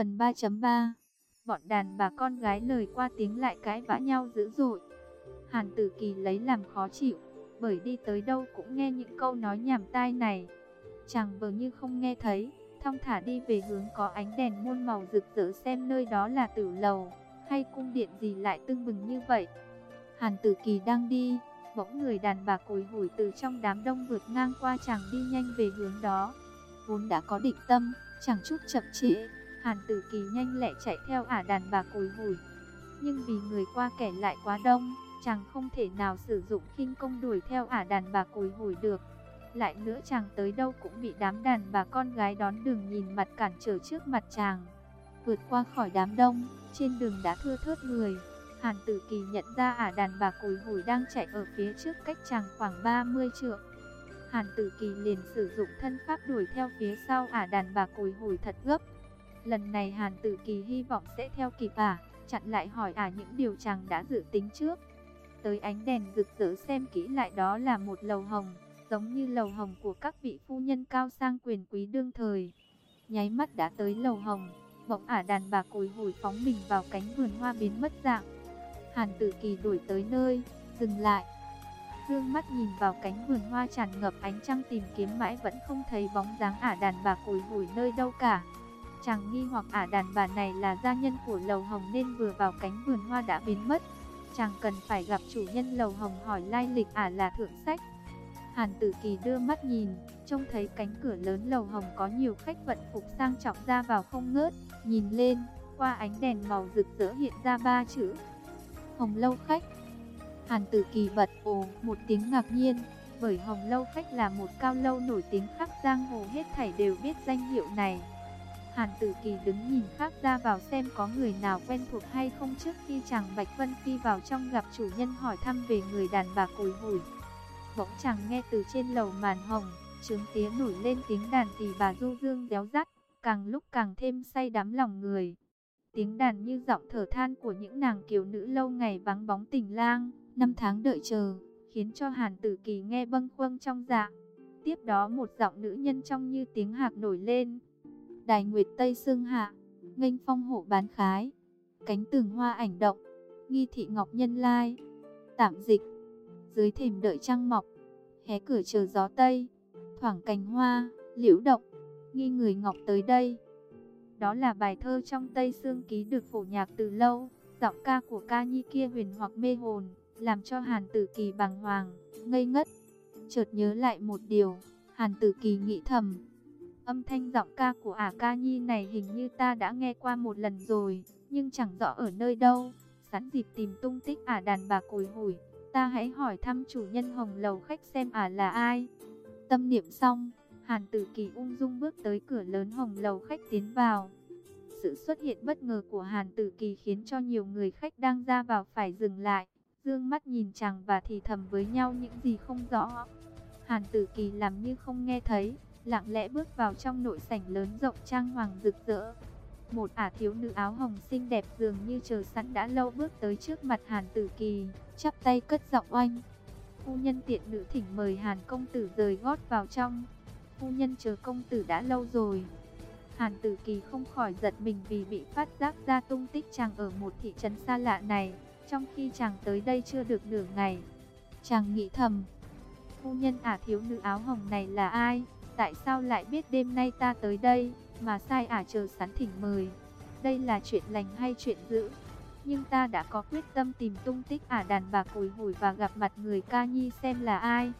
Phần 3.3. Bọn đàn bà con gái lời qua tiếng lại cãi vã nhau dữ dội. Hàn Tử Kỳ lấy làm khó chịu, bởi đi tới đâu cũng nghe những câu nói nhảm tai này. Chàng vờ như không nghe thấy, thong thả đi về hướng có ánh đèn muôn màu rực rỡ xem nơi đó là tử lầu, hay cung điện gì lại tưng bừng như vậy. Hàn Tử Kỳ đang đi, bỗng người đàn bà cùi hủi từ trong đám đông vượt ngang qua, chàng đi nhanh về hướng đó. Vốn đã có định tâm, chẳng chút chậm trễ, Hàn Tử Kỳ nhanh lẹ chạy theo ả đàn bà cùi hủi. Nhưng vì người qua kẻ lại quá đông, chàng không thể nào sử dụng khinh công đuổi theo ả đàn bà cùi hủi được. Lại nữa chàng tới đâu cũng bị đám đàn bà con gái đón đường nhìn mặt cản trở trước mặt chàng. Vượt qua khỏi đám đông, trên đường đã thưa thớt người. Hàn Tử Kỳ nhận ra ả đàn bà cùi hủi đang chạy ở phía trước cách chàng khoảng 30 trượng. Hàn Tử Kỳ liền sử dụng thân pháp đuổi theo phía sau ả đàn bà cùi hủi thật gấp. Lần này Hàn Tử Kỳ hy vọng sẽ theo kịp ả, chặn lại hỏi ả những điều chàng đã dự tính trước. Tới ánh đèn rực rỡ xem kỹ lại, đó là một lầu hồng, giống như lầu hồng của các vị phu nhân cao sang quyền quý đương thời. Nháy mắt đã tới lầu hồng, bỗng ả đàn bà cùi hủi phóng mình vào cánh vườn hoa biến mất dạng. Hàn Tử Kỳ đuổi tới nơi, dừng lại, dương mắt nhìn vào cánh vườn hoa tràn ngập ánh trăng, tìm kiếm mãi vẫn không thấy bóng dáng ả đàn bà cùi hủi nơi đâu cả. Chàng nghi hoặc ả đàn bà này là gia nhân của lầu hồng nên vừa vào cánh vườn hoa đã biến mất. Chàng cần phải gặp chủ nhân lầu hồng hỏi lai lịch ả là thượng sách. Hàn Tử Kỳ đưa mắt nhìn, trông thấy cánh cửa lớn lầu hồng có nhiều khách vận phục sang trọng ra vào không ngớt. Nhìn lên, qua ánh đèn màu rực rỡ hiện ra 3 chữ: Hồng Lâu Khách. Hàn Tử Kỳ bật ồ một tiếng ngạc nhiên, bởi Hồng Lâu Khách là một cao lâu nổi tiếng khắp giang hồ, hết thảy đều biết danh hiệu này. Hàn Tử Kỳ đứng nhìn khác ra vào xem có người nào quen thuộc hay không trước khi chàng Bạch Vân Phi vào trong gặp chủ nhân hỏi thăm về người đàn bà cùi hủi. Bỗng chàng nghe từ trên lầu màn hồng, trướng tía nổi lên tiếng đàn tỳ bà du dương réo rắt, càng lúc càng thêm say đắm lòng người. Tiếng đàn như giọng thở than của những nàng kiều nữ lâu ngày vắng bóng tình lang, năm tháng đợi chờ, khiến cho Hàn Tử Kỳ nghe bâng khuâng trong dạ. Tiếp đó một giọng nữ nhân trong như tiếng hạc nổi lên: Đài nguyệt tây sương hạ, nghênh phong hổ bán khái, cánh tường hoa ảnh động, nghi thị ngọc nhân lai. Tạm dịch: dưới thềm đợi trăng mọc, hé cửa chờ gió tây, thoảng cành hoa liễu động, nghi người ngọc tới đây. Đó là bài thơ trong Tây Sương Ký được phổ nhạc từ lâu. Giọng ca của ca nhi kia huyền hoặc mê hồn, làm cho Hàn Tử Kỳ bàng hoàng, ngây ngất. Chợt nhớ lại một điều, Hàn Tử Kỳ nghĩ thầm: âm thanh giọng ca của ả ca nhi này hình như ta đã nghe qua một lần rồi, nhưng chẳng rõ ở nơi đâu. Sẵn dịp tìm tung tích ả đàn bà cùi hủi, ta hãy hỏi thăm chủ nhân Hồng Lầu Khách xem ả là ai. Tâm niệm xong, Hàn Tử Kỳ ung dung bước tới cửa lớn Hồng Lầu Khách tiến vào. Sự xuất hiện bất ngờ của Hàn Tử Kỳ khiến cho nhiều người khách đang ra vào phải dừng lại, dương mắt nhìn chàng và thì thầm với nhau những gì không rõ. Hàn Tử Kỳ làm như không nghe thấy, lặng lẽ bước vào trong nội sảnh lớn rộng trang hoàng rực rỡ. Một ả thiếu nữ áo hồng xinh đẹp dường như chờ sẵn đã lâu bước tới trước mặt Hàn Tử Kỳ, chắp tay cất giọng oanh: phu nhân tiện nữ thỉnh mời Hàn công tử rời gót vào trong. Phu nhân chờ công tử đã lâu rồi. Hàn Tử Kỳ không khỏi giật mình vì bị phát giác ra tung tích chàng ở một thị trấn xa lạ này, trong khi chàng tới đây chưa được nửa ngày. Chàng nghĩ thầm: phu nhân ả thiếu nữ áo hồng này là ai? Tại sao lại biết đêm nay ta tới đây, mà sai ả chờ sẵn thỉnh mời? Đây là chuyện lành hay chuyện dữ? Nhưng ta đã có quyết tâm tìm tung tích ả đàn bà cùi hủi và gặp mặt người ca nhi xem là ai.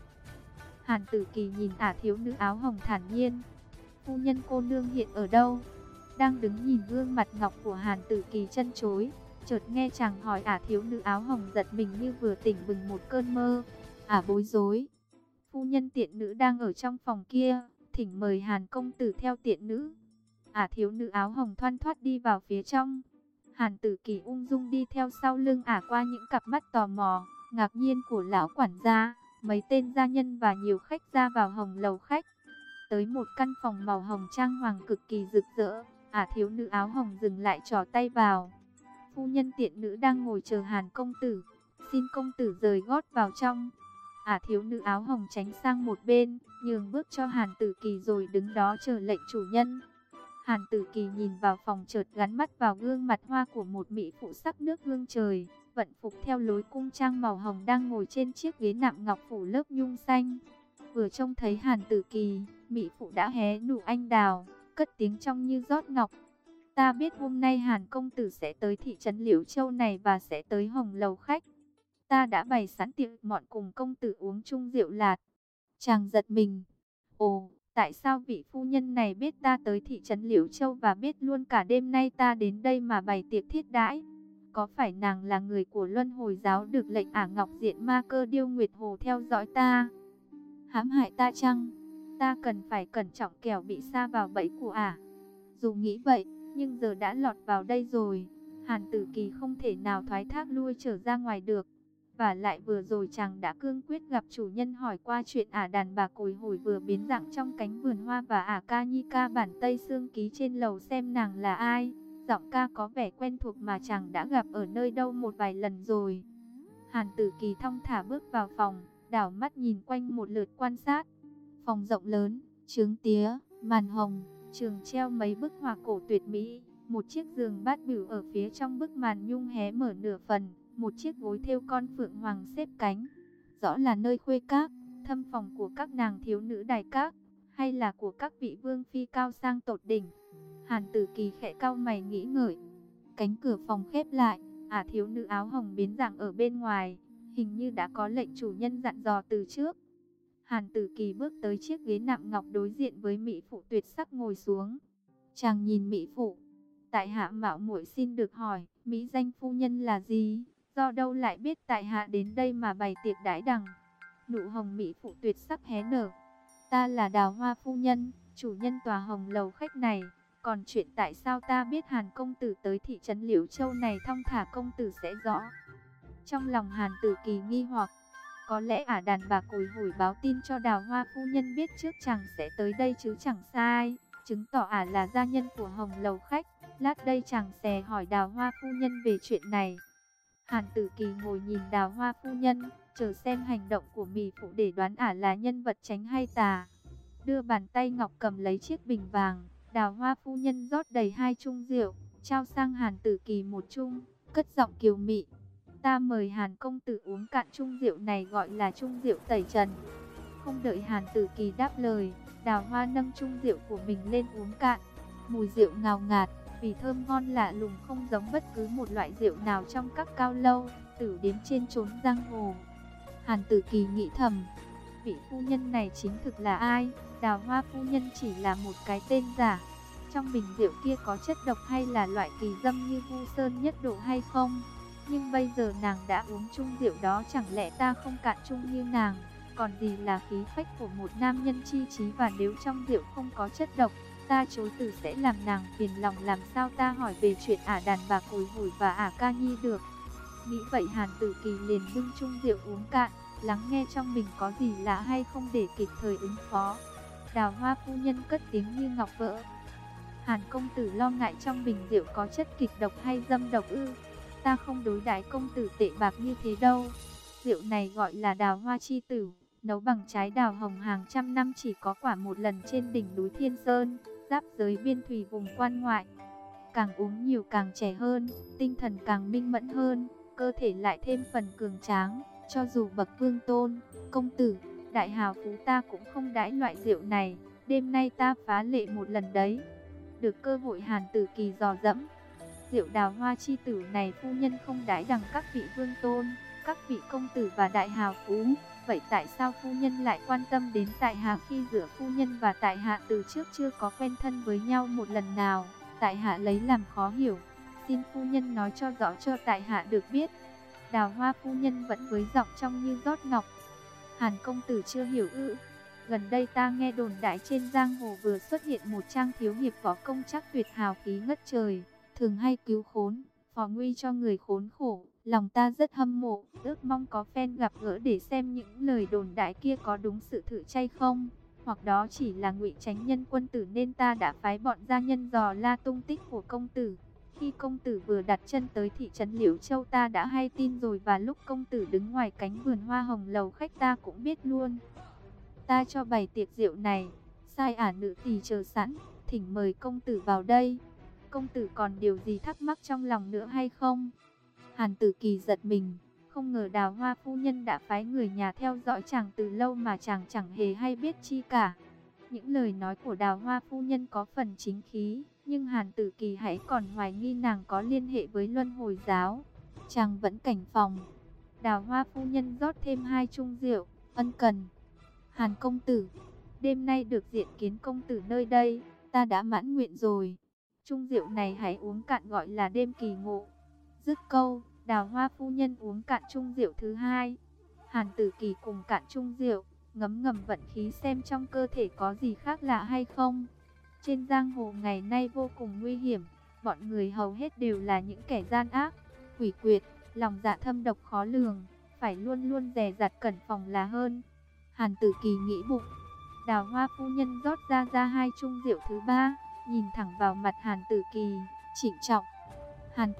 Hàn Tử Kỳ nhìn ả thiếu nữ áo hồng thản nhiên: phu nhân cô nương hiện ở đâu? Đang đứng nhìn gương mặt ngọc của Hàn Tử Kỳ chân chối, chợt nghe chàng hỏi ả thiếu nữ áo hồng giật mình như vừa tỉnh bừng một cơn mơ. Ả bối rối: phu nhân tiện nữ đang ở trong phòng kia, thỉnh mời Hàn công tử theo tiện nữ. Ả thiếu nữ áo hồng thoăn thoắt đi vào phía trong. Hàn Tử Kỳ ung dung đi theo sau lưng ả qua những cặp mắt tò mò, ngạc nhiên của lão quản gia, mấy tên gia nhân và nhiều khách ra vào Hồng Lầu Khách. Tới một căn phòng màu hồng trang hoàng cực kỳ rực rỡ, ả thiếu nữ áo hồng dừng lại trỏ tay vào: phu nhân tiện nữ đang ngồi chờ Hàn công tử, xin công tử rời gót vào trong. Ả thiếu nữ áo hồng tránh sang một bên, nhường bước cho Hàn Tử Kỳ rồi đứng đó chờ lệnh chủ nhân. Hàn Tử Kỳ nhìn vào phòng chợt gắn mắt vào gương mặt hoa của một mỹ phụ sắc nước hương trời, vận phục theo lối cung trang màu hồng đang ngồi trên chiếc ghế nạm ngọc phủ lớp nhung xanh. Vừa trông thấy Hàn Tử Kỳ, mỹ phụ đã hé nụ anh đào, cất tiếng trong như rót ngọc. Ta biết hôm nay Hàn công tử sẽ tới thị trấn Liễu Châu này và sẽ tới Hồng Lầu khách. Ta đã bày sẵn tiệc mọn cùng công tử uống chung rượu lạt. Chàng giật mình. Ồ, tại sao vị phu nhân này biết ta tới thị trấn Liễu Châu và biết luôn cả đêm nay ta đến đây mà bày tiệc thiết đãi? Có phải nàng là người của Luân Hồi giáo được lệnh Ả Ngọc Diện Ma Cơ Điêu Nguyệt Hồ theo dõi ta, hãm hại ta chăng? Ta cần phải cẩn trọng kẻo bị sa vào bẫy của Ả. Dù nghĩ vậy, nhưng giờ đã lọt vào đây rồi, Hàn Tử Kỳ không thể nào thoái thác lui trở ra ngoài được. Và lại vừa rồi chàng đã cương quyết gặp chủ nhân hỏi qua chuyện Ả đàn bà cồi hồi vừa biến dạng trong cánh vườn hoa và Ả ca nhi ca bản Tây Sương ký trên lầu xem nàng là ai. Giọng ca có vẻ quen thuộc mà chàng đã gặp ở nơi đâu một vài lần rồi. Hàn Tử Kỳ thong thả bước vào phòng, đảo mắt nhìn quanh một lượt quan sát. Phòng rộng lớn, chướng tía, màn hồng, trường treo mấy bức họa cổ tuyệt mỹ. Một chiếc giường bát bửu ở phía trong bức màn nhung hé mở nửa phần. Một chiếc gối thêu con phượng hoàng xếp cánh. Rõ là nơi khuê các, thâm phòng của các nàng thiếu nữ đài các, hay là của các vị vương phi cao sang tột đỉnh. Hàn Tử Kỳ khẽ cau mày nghĩ ngợi. Cánh cửa phòng khép lại, Ả thiếu nữ áo hồng biến dạng ở bên ngoài, hình như đã có lệnh chủ nhân dặn dò từ trước. Hàn Tử Kỳ bước tới chiếc ghế nạm ngọc đối diện với mỹ phụ tuyệt sắc ngồi xuống. Chàng nhìn mỹ phụ. Tại hạ mạo muội xin được hỏi, mỹ danh phu nhân là gì? Do đâu lại biết tại hạ đến đây mà bày tiệc đãi đằng? Nụ hồng mỹ phụ tuyệt sắc hé nở. Ta là Đào Hoa phu nhân, chủ nhân tòa Hồng Lầu khách này. Còn chuyện tại sao ta biết Hàn công tử tới thị trấn Liễu Châu này thong thả công tử sẽ rõ. Trong lòng Hàn Tử Kỳ nghi hoặc, có lẽ Ả đàn bà cồi hồi báo tin cho Đào Hoa phu nhân biết trước chàng sẽ tới đây chứ chẳng sai, chứng tỏ Ả là gia nhân của Hồng Lầu khách. Lát đây chàng sẽ hỏi Đào Hoa phu nhân về chuyện này. Hàn Tử Kỳ ngồi nhìn Đào Hoa phu nhân, chờ xem hành động của mỹ phụ để đoán Ả là nhân vật chánh hay tà. Đưa bàn tay ngọc cầm lấy chiếc bình vàng, Đào Hoa phu nhân rót đầy 2 chung rượu, trao sang Hàn Tử Kỳ một chung, cất giọng kiều mị. Ta mời Hàn công tử uống cạn chung rượu này gọi là chung rượu tẩy trần. Không đợi Hàn Tử Kỳ đáp lời, Đào Hoa nâng chung rượu của mình lên uống cạn. Mùi rượu ngào ngạt, vì thơm ngon lạ lùng không giống bất cứ một loại rượu nào trong các cao lâu, tử điếm trên chốn giang hồ. Hàn Tử Kỳ nghĩ thầm, vị phu nhân này chính thực là ai? Đào Hoa phu nhân chỉ là một cái tên giả. Trong bình rượu kia có chất độc hay là loại kỳ dâm như Vu Sơn Nhất Độ hay không? Nhưng bây giờ nàng đã uống chung rượu đó, chẳng lẽ ta không cạn chung như nàng? Còn gì là khí phách của một nam nhân chi trí, và nếu trong rượu không có chất độc, ta chối từ sẽ làm nàng phiền lòng, làm sao ta hỏi về chuyện Ả đàn bà cồi hồi và Ả ca nhi được. Nghĩ vậy Hàn Tử Kỳ liền bưng chung rượu uống cạn, lắng nghe trong mình có gì lạ hay không để kịp thời ứng phó. Đào Hoa phu nhân cất tiếng như ngọc vỡ. Hàn công tử lo ngại trong bình rượu có chất kịch độc hay dâm độc ư? Ta không đối đãi công tử tệ bạc như thế đâu. Rượu này gọi là Đào Hoa chi tử, nấu bằng trái đào hồng hàng trăm năm chỉ có quả một lần trên đỉnh núi Thiên Sơn, giáp giới biên thủy vùng quan ngoại. Càng uống nhiều càng trẻ hơn, tinh thần càng minh mẫn hơn, cơ thể lại thêm phần cường tráng. Cho dù bậc vương tôn, công tử, đại hào phú ta cũng không đãi loại rượu này. Đêm nay ta phá lệ một lần đấy. Được cơ hội Hàn Tử Kỳ dò dẫm. Rượu Đào Hoa chi tử này phu nhân không đãi đằng các vị vương tôn, các vị công tử và đại hào phú. Vậy tại sao phu nhân lại quan tâm đến tại hạ khi giữa phu nhân và tại hạ từ trước chưa có quen thân với nhau một lần nào? Tại hạ lấy làm khó hiểu. Xin phu nhân nói cho rõ cho tại hạ được biết. Đào Hoa phu nhân vẫn với giọng trong như rót ngọc. Hàn công tử chưa hiểu ư? Gần đây ta nghe đồn đại trên giang hồ vừa xuất hiện một trang thiếu hiệp võ công chắc tuyệt, hào khí ngất trời, thường hay cứu khốn, phò nguy cho người khốn khổ. Lòng ta rất hâm mộ, ước mong có phen gặp gỡ để xem những lời đồn đại kia có đúng sự thử chay không, hoặc đó chỉ là ngụy tránh nhân quân tử, nên ta đã phái bọn gia nhân dò la tung tích của công tử. Khi công tử vừa đặt chân tới thị trấn Liễu Châu ta đã hay tin rồi, và lúc công tử đứng ngoài cánh vườn hoa Hồng Lầu khách ta cũng biết luôn. Ta cho bày tiệc rượu này, sai ả nữ tỳ chờ sẵn, thỉnh mời công tử vào đây. Công tử còn điều gì thắc mắc trong lòng nữa hay không? Hàn Tử Kỳ giật mình, không ngờ Đào Hoa phu nhân đã phái người nhà theo dõi chàng từ lâu mà chàng chẳng hề hay biết chi cả. Những lời nói của Đào Hoa phu nhân có phần chính khí, nhưng Hàn Tử Kỳ hãy còn hoài nghi nàng có liên hệ với Luân Hồi giáo. Chàng vẫn cảnh phòng. Đào Hoa phu nhân rót thêm 2 chung rượu, ân cần. Hàn công tử, đêm nay được diện kiến công tử nơi đây, ta đã mãn nguyện rồi. Chung rượu này hãy uống cạn gọi là đêm kỳ ngộ. Dứt câu, Đào Hoa phu nhân uống cạn chung rượu thứ 2. Hàn Tử Kỳ cùng cạn chung rượu, ngấm ngầm vận khí xem trong cơ thể có gì khác lạ hay không. Trên giang hồ ngày nay vô cùng nguy hiểm, bọn người hầu hết đều là những kẻ gian ác, quỷ quyệt, lòng dạ thâm độc khó lường, phải luôn luôn dè dặt cẩn phòng là hơn. Hàn Tử Kỳ nghĩ bụng. Đào Hoa phu nhân rót ra 2 chung rượu thứ 3, nhìn thẳng vào mặt Hàn Tử Kỳ, trịnh trọng. Hàn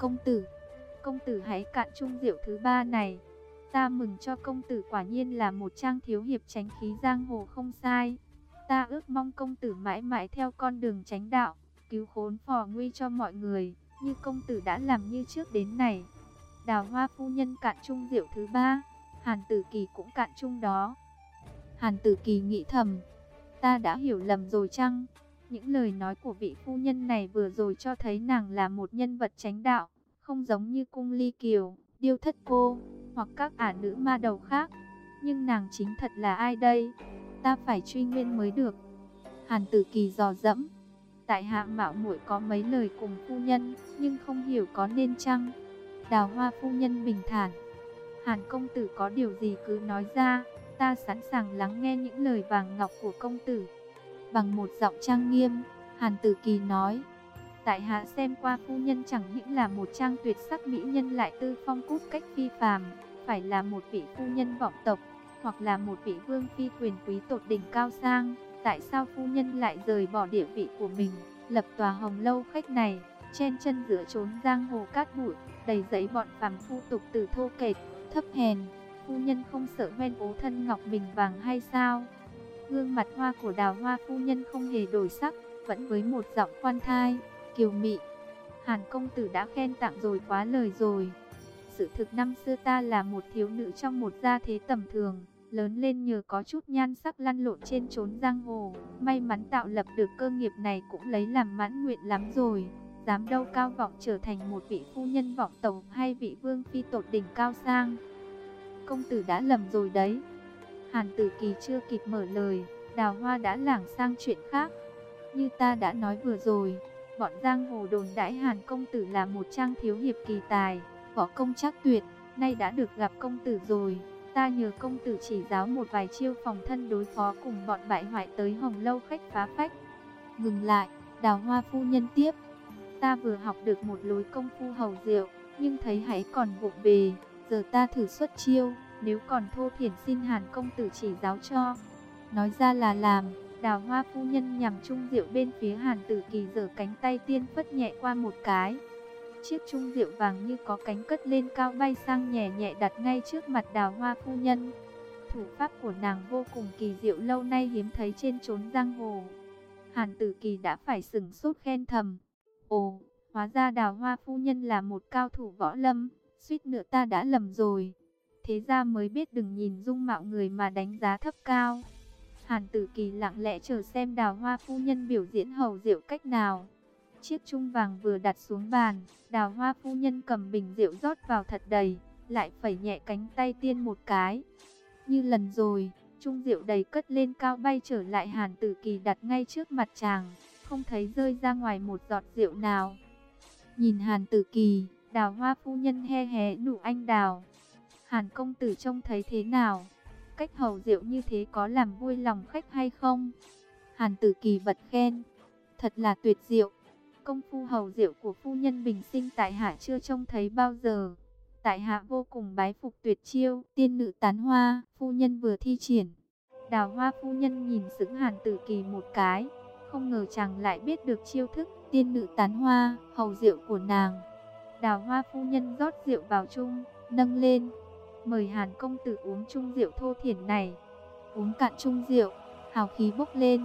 công tử hãy cạn chung rượu thứ 3 này. Ta mừng cho công tử quả nhiên là một trang thiếu hiệp tránh khí giang hồ không sai. Ta ước mong công tử mãi mãi theo con đường chánh đạo, cứu khốn phò nguy cho mọi người, như công tử đã làm như trước đến này. Đào Hoa phu nhân cạn chung rượu thứ 3, Hàn Tử Kỳ cũng cạn chung đó. Hàn Tử Kỳ nghĩ thầm, ta đã hiểu lầm rồi chăng? Những lời nói của vị phu nhân này vừa rồi cho thấy nàng là một nhân vật chánh đạo, không giống như Cung Ly Kiều, Điêu Thất Cô, hoặc các ả nữ ma đầu khác. Nhưng nàng chính thật là ai đây? Ta phải truy nguyên mới được. Hàn Tử Kỳ dò dẫm. Tại hạ mạo muội có mấy lời cùng phu nhân, nhưng không hiểu có nên chăng? Đào Hoa phu nhân bình thản. Hàn công tử có điều gì cứ nói ra, ta sẵn sàng lắng nghe những lời vàng ngọc của công tử. Bằng một giọng trang nghiêm, Hàn Tử Kỳ nói, tại hạ xem qua phu nhân chẳng những là một trang tuyệt sắc mỹ nhân lại tư phong cốt cách phi phàm, phải là một vị phu nhân vọng tộc, hoặc là một vị vương phi quyền quý tột đỉnh cao sang. Tại sao phu nhân lại rời bỏ địa vị của mình, lập tòa hồng lâu khách này, chen chân giữa chốn giang hồ cát bụi, đầy giấy bọn phàm phu tục tử thô kệch, thấp hèn? Phu nhân không sợ hoen ố thân ngọc mình vàng hay sao? Gương mặt hoa của Đào Hoa phu nhân không hề đổi sắc, vẫn với một giọng khoan thai, kiều mị. Hàn công tử đã khen tặng rồi, quá lời rồi. Sự thực năm xưa ta là một thiếu nữ trong một gia thế tầm thường, lớn lên nhờ có chút nhan sắc lăn lộn trên chốn giang hồ, may mắn tạo lập được cơ nghiệp này cũng lấy làm mãn nguyện lắm rồi. Dám đâu cao vọng trở thành một vị phu nhân vọng tộc hay vị vương phi tột đỉnh cao sang. Công tử đã lầm rồi đấy. Hàn Tử Kỳ chưa kịp mở lời, Đào Hoa đã lảng sang chuyện khác. Như ta đã nói vừa rồi, bọn giang hồ đồn đãi Hàn công tử là một trang thiếu hiệp kỳ tài, võ công trác tuyệt, nay đã được gặp công tử rồi. Ta nhờ công tử chỉ giáo một vài chiêu phòng thân đối phó cùng bọn bại hoại tới hồng lâu khách phá phách. Ngừng lại, Đào Hoa phu nhân tiếp. Ta vừa học được một lối công phu hầu diệu, nhưng thấy hãy còn vụng về. Giờ ta thử xuất chiêu, nếu còn thô thiển xin Hàn công tử chỉ giáo cho. Nói ra là làm. Đào Hoa phu nhân nhằm chung rượu bên phía Hàn Tử Kỳ, giở cánh tay tiên phất nhẹ qua một cái. Chiếc chung rượu vàng như có cánh cất lên cao bay sang nhẹ nhẹ đặt ngay trước mặt Đào Hoa phu nhân. Thủ pháp của nàng vô cùng kỳ diệu, lâu nay hiếm thấy trên chốn giang hồ. Hàn Tử Kỳ đã phải sửng sốt khen thầm. Ồ, hóa ra Đào Hoa phu nhân là một cao thủ võ lâm, suýt nữa ta đã lầm rồi. Thế ra mới biết đừng nhìn dung mạo người mà đánh giá thấp cao. Hàn Tử Kỳ lặng lẽ chờ xem Đào Hoa phu nhân biểu diễn hầu diệu cách nào. Chiếc chung vàng vừa đặt xuống bàn, Đào Hoa phu nhân cầm bình rượu rót vào thật đầy, lại phẩy nhẹ cánh tay tiên một cái. Như lần rồi, chung rượu đầy cất lên cao bay trở lại Hàn Tử Kỳ đặt ngay trước mặt chàng, không thấy rơi ra ngoài một giọt rượu nào. Nhìn Hàn Tử Kỳ, Đào Hoa phu nhân he hé nụ anh đào. Hàn công tử trông thấy thế nào? Cách hầu rượu như thế có làm vui lòng khách hay không? Hàn Tử Kỳ bật khen. Thật là tuyệt diệu. Công phu hầu rượu của phu nhân bình sinh tại hạ chưa trông thấy bao giờ. Tại hạ vô cùng bái phục tuyệt chiêu tiên nữ tán hoa, phu nhân vừa thi triển. Đào Hoa phu nhân nhìn sững Hàn Tử Kỳ một cái, không ngờ chàng lại biết được chiêu thức tiên nữ tán hoa, hầu rượu của nàng. Đào Hoa phu nhân rót rượu vào chung, nâng lên. Mời Hàn công tử uống chung rượu thô thiển này. Uống cạn chung rượu, hào khí bốc lên.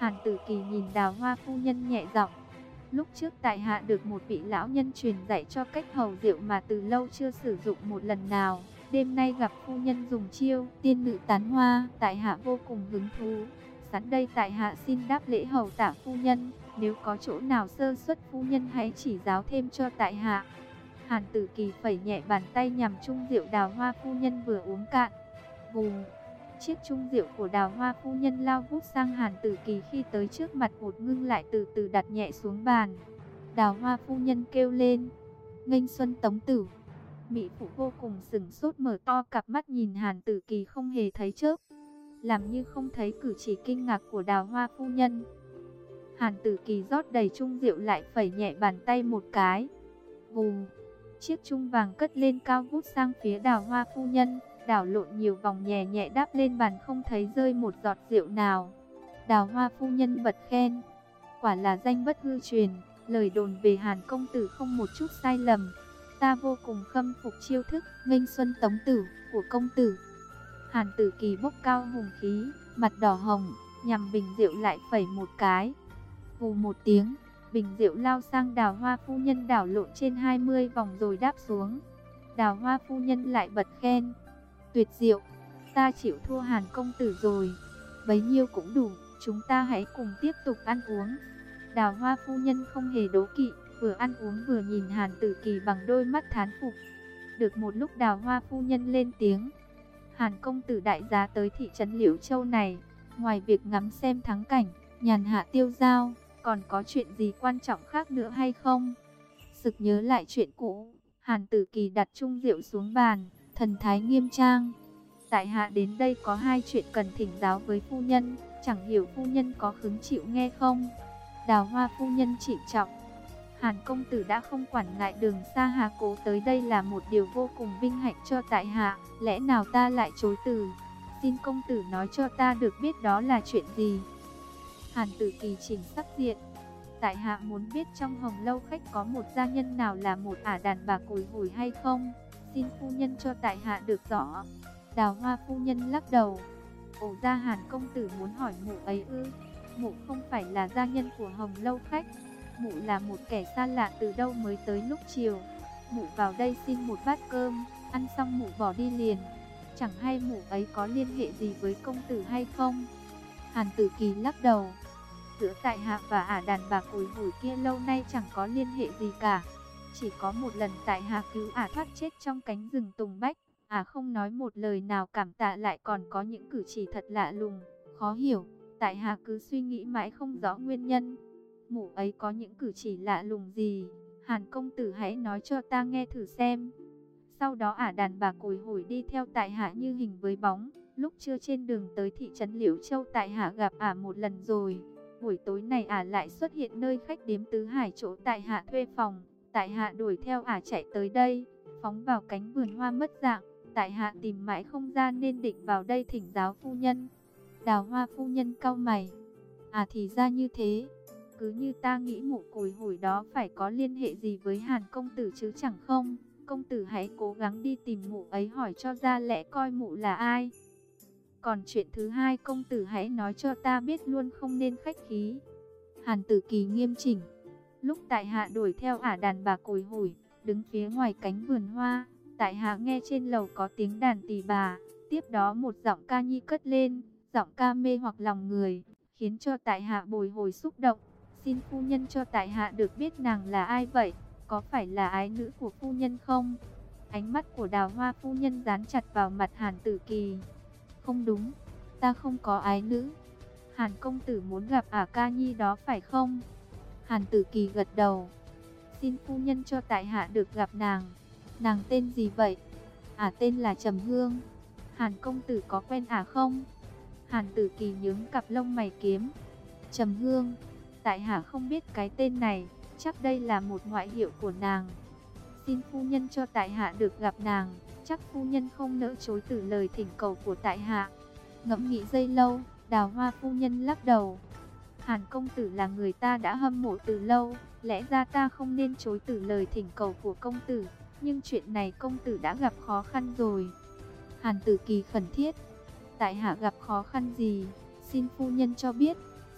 Hàn Tử Kỳ nhìn Đào Hoa phu nhân nhẹ giọng. Lúc trước tại hạ được một vị lão nhân truyền dạy cho cách hầu rượu mà từ lâu chưa sử dụng một lần nào. Đêm nay gặp phu nhân dùng chiêu tiên nữ tán hoa, tại hạ vô cùng hứng thú. Sẵn đây tại hạ xin đáp lễ hầu tạ phu nhân, nếu có chỗ nào sơ suất phu nhân hãy chỉ giáo thêm cho tại hạ. Hàn Tử Kỳ phẩy nhẹ bàn tay nhằm chung rượu Đào Hoa phu nhân vừa uống cạn. Vù, chiếc chung rượu của Đào Hoa phu nhân lao vút sang Hàn Tử Kỳ, khi tới trước mặt một ngưng lại từ từ đặt nhẹ xuống bàn. Đào Hoa phu nhân kêu lên, nghênh xuân tống tử. Mỹ phụ vô cùng sửng sốt, mở to cặp mắt nhìn Hàn Tử Kỳ không hề thấy chớp, làm như không thấy cử chỉ kinh ngạc của Đào Hoa phu nhân. Hàn Tử Kỳ rót đầy chung rượu lại phẩy nhẹ bàn tay một cái. Vù, chiếc chung vàng cất lên cao vút sang phía Đào Hoa phu nhân, đảo lộn nhiều vòng nhẹ nhẹ đáp lên bàn, không thấy rơi một giọt rượu nào. Đào Hoa phu nhân bật khen, quả là danh bất hư truyền, lời đồn về Hàn công tử không một chút sai lầm. Ta vô cùng khâm phục chiêu thức nghênh xuân tống tử của công tử. Hàn Tử Kỳ bốc cao hùng khí, mặt đỏ hồng, nhằm bình rượu lại phẩy một cái. Vù một tiếng, bình rượu lao sang Đào Hoa phu nhân, đảo lộn trên 20 vòng rồi đáp xuống. Đào Hoa phu nhân lại bật khen, tuyệt diệu, ta chịu thua Hàn công tử rồi. Bấy nhiêu cũng đủ, chúng ta hãy cùng tiếp tục ăn uống. Đào Hoa phu nhân không hề đố kỵ, vừa ăn uống vừa nhìn Hàn Tử Kỳ bằng đôi mắt thán phục. Được một lúc Đào Hoa phu nhân lên tiếng, Hàn công tử đại giá tới thị trấn Liễu Châu này, ngoài việc ngắm xem thắng cảnh, nhàn hạ tiêu dao, còn có chuyện gì quan trọng khác nữa hay không? Sực nhớ lại chuyện cũ, Hàn Tử Kỳ đặt chung rượu xuống bàn, thần thái nghiêm trang. Tại hạ đến đây có hai chuyện cần thỉnh giáo với phu nhân, chẳng hiểu phu nhân có hứng chịu nghe không? Đào Hoa phu nhân trịnh trọng, Hàn công tử đã không quản ngại đường xa hà cố tới đây là một điều vô cùng vinh hạnh cho tại hạ, lẽ nào ta lại chối từ? Xin công tử nói cho ta được biết đó là chuyện gì? Hàn Tử Kỳ chỉnh sắc diện, tại hạ muốn biết trong Hồng Lâu khách có một gia nhân nào là một ả đàn bà cùi hủi hay không? Xin phu nhân cho tại hạ được rõ. Đào Hoa phu nhân lắc đầu, ồ ra Hàn công tử muốn hỏi mụ ấy ư? Mụ không phải là gia nhân của Hồng Lâu khách, mụ là một kẻ xa lạ từ đâu mới tới lúc chiều. Mụ vào đây xin một bát cơm, ăn xong mụ bỏ đi liền. Chẳng hay mụ ấy có liên hệ gì với công tử hay không? Hàn Tử Kỳ lắc đầu, giữa tại hạ và ả đàn bà cùi hủi kia lâu nay chẳng có liên hệ gì cả. Chỉ có một lần tại hạ cứu ả thoát chết trong cánh rừng tùng bách, ả không nói một lời nào cảm tạ, lại còn có những cử chỉ thật lạ lùng, khó hiểu. Tại hạ cứ suy nghĩ mãi không rõ nguyên nhân. Mụ ấy có những cử chỉ lạ lùng gì? Hàn công tử hãy nói cho ta nghe thử xem. Sau đó ả đàn bà cùi hủi đi theo tại hạ như hình với bóng. Lúc trưa trên đường tới thị trấn Liễu Châu tại hạ gặp ả một lần rồi. Buổi tối này ả lại xuất hiện nơi khách điếm Tứ Hải chỗ tại hạ thuê phòng. Tại hạ đuổi theo ả chạy tới đây, phóng vào cánh vườn hoa mất dạng. Tại hạ tìm mãi không ra nên định vào đây thỉnh giáo phu nhân. Đào Hoa phu nhân cau mày, à thì ra như thế. Cứ như ta nghĩ mụ cùi hủi đó phải có liên hệ gì với Hàn công tử chứ chẳng không. Công tử hãy cố gắng đi tìm mụ ấy hỏi cho ra lẽ coi mụ là ai. Còn chuyện thứ hai công tử hãy nói cho ta biết luôn, không nên khách khí. Hàn Tử Kỳ nghiêm chỉnh. Lúc tại hạ đuổi theo ả đàn bà cùi hủi, đứng phía ngoài cánh vườn hoa, tại hạ nghe trên lầu có tiếng đàn tỳ bà. Tiếp đó một giọng ca nhi cất lên, giọng ca mê hoặc lòng người, khiến cho tại hạ bồi hồi xúc động. Xin phu nhân cho tại hạ được biết nàng là ai vậy? Có phải là ái nữ của phu nhân không? Ánh mắt của Đào Hoa phu nhân dán chặt vào mặt Hàn Tử Kỳ. Không đúng, ta không có ái nữ. Hàn công tử muốn gặp ả ca nhi đó phải không? Hàn Tử Kỳ gật đầu. Xin phu nhân cho tại hạ được gặp nàng. Nàng tên gì vậy? Ả tên là Trầm Hương. Hàn công tử có quen ả không? Hàn Tử Kỳ nhướng cặp lông mày kiếm. Trầm Hương, tại hạ không biết cái tên này, chắc đây là một ngoại hiệu của nàng. Xin phu nhân cho tại hạ được gặp nàng, chắc phu nhân không nỡ chối từ lời thỉnh cầu của tại hạ. Ngẫm nghĩ giây lâu, Đào Hoa phu nhân lắc đầu. Hàn công tử là người ta đã hâm mộ từ lâu, lẽ ra ta không nên chối từ lời thỉnh cầu của công tử, nhưng chuyện này công tử đã gặp khó khăn rồi. Hàn Tử Kỳ khẩn thiết. Tại hạ gặp khó khăn gì? Xin phu nhân cho biết.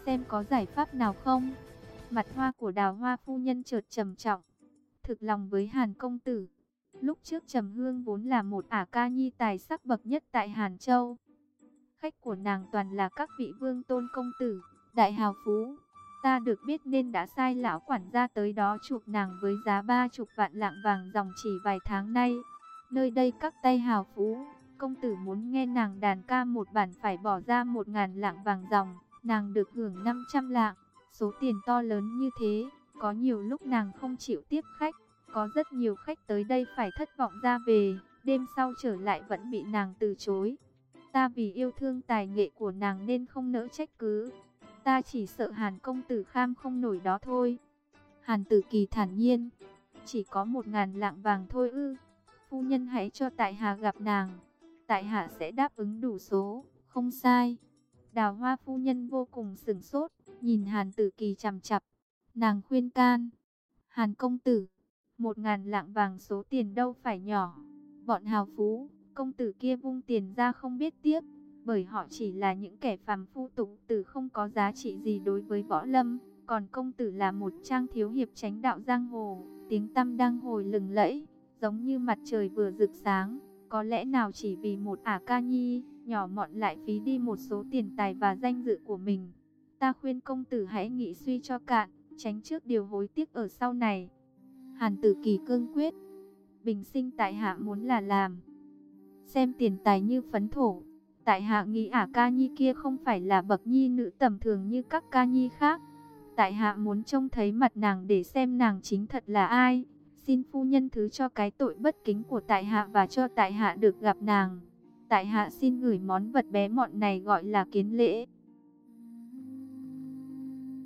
xem có giải pháp nào không. Mặt hoa của Đào Hoa phu nhân chợt trầm trọng, thực lòng với Hàn công tử. Lúc trước Trầm Hương vốn là một ả ca nhi tài sắc bậc nhất tại Hàn Châu. Khách của nàng toàn là các vị vương tôn công tử, đại hào phú. Ta được biết nên đã sai lão quản gia tới đó chuộc nàng với giá 30 vạn lạng vàng dòng chỉ vài tháng nay. Nơi đây các tay hào phú, công tử muốn nghe nàng đàn ca một bản phải bỏ ra 1000 lạng vàng dòng, nàng được hưởng 500 lạng. Số tiền to lớn như thế, có nhiều lúc nàng không chịu tiếp khách, có rất nhiều khách tới đây phải thất vọng ra về, đêm sau trở lại vẫn bị nàng từ chối. Ta vì yêu thương tài nghệ của nàng nên không nỡ trách cứ. Ta chỉ sợ Hàn công tử kham không nổi đó thôi. Hàn Tử Kỳ thản nhiên, chỉ có 1000 lạng vàng thôi ư? Phu nhân hãy cho tại hạ gặp nàng, tại hạ sẽ đáp ứng đủ số, không sai. Đào Hoa phu nhân vô cùng sửng sốt, nhìn Hàn Tử Kỳ chằm chằm. Nàng khuyên can, Hàn công tử, 1000 lạng vàng số tiền đâu phải nhỏ. Bọn hào phú, công tử kia vung tiền ra không biết tiếc, bởi họ chỉ là những kẻ phàm phu tục tử không có giá trị gì đối với võ lâm. Còn công tử là một trang thiếu hiệp chánh đạo giang hồ, tiếng tăm đang hồi lừng lẫy, giống như mặt trời vừa rực sáng. Có lẽ nào chỉ vì một ả ca nhi, nhỏ mọn lại phí đi một số tiền tài và danh dự của mình. Ta khuyên công tử hãy nghĩ suy cho cạn, tránh trước điều hối tiếc ở sau này. Hàn Tử Kỳ cương quyết, bình sinh tại hạ muốn là làm. Xem tiền tài như phấn thổ, tại hạ nghĩ ả ca nhi kia không phải là bậc nhi nữ tầm thường như các ca nhi khác. Tại hạ muốn trông thấy mặt nàng để xem nàng chính thật là ai. Xin phu nhân thứ cho cái tội bất kính của tại hạ và cho tại hạ được gặp nàng. Tại hạ xin gửi món vật bé mọn này gọi là kiến lễ.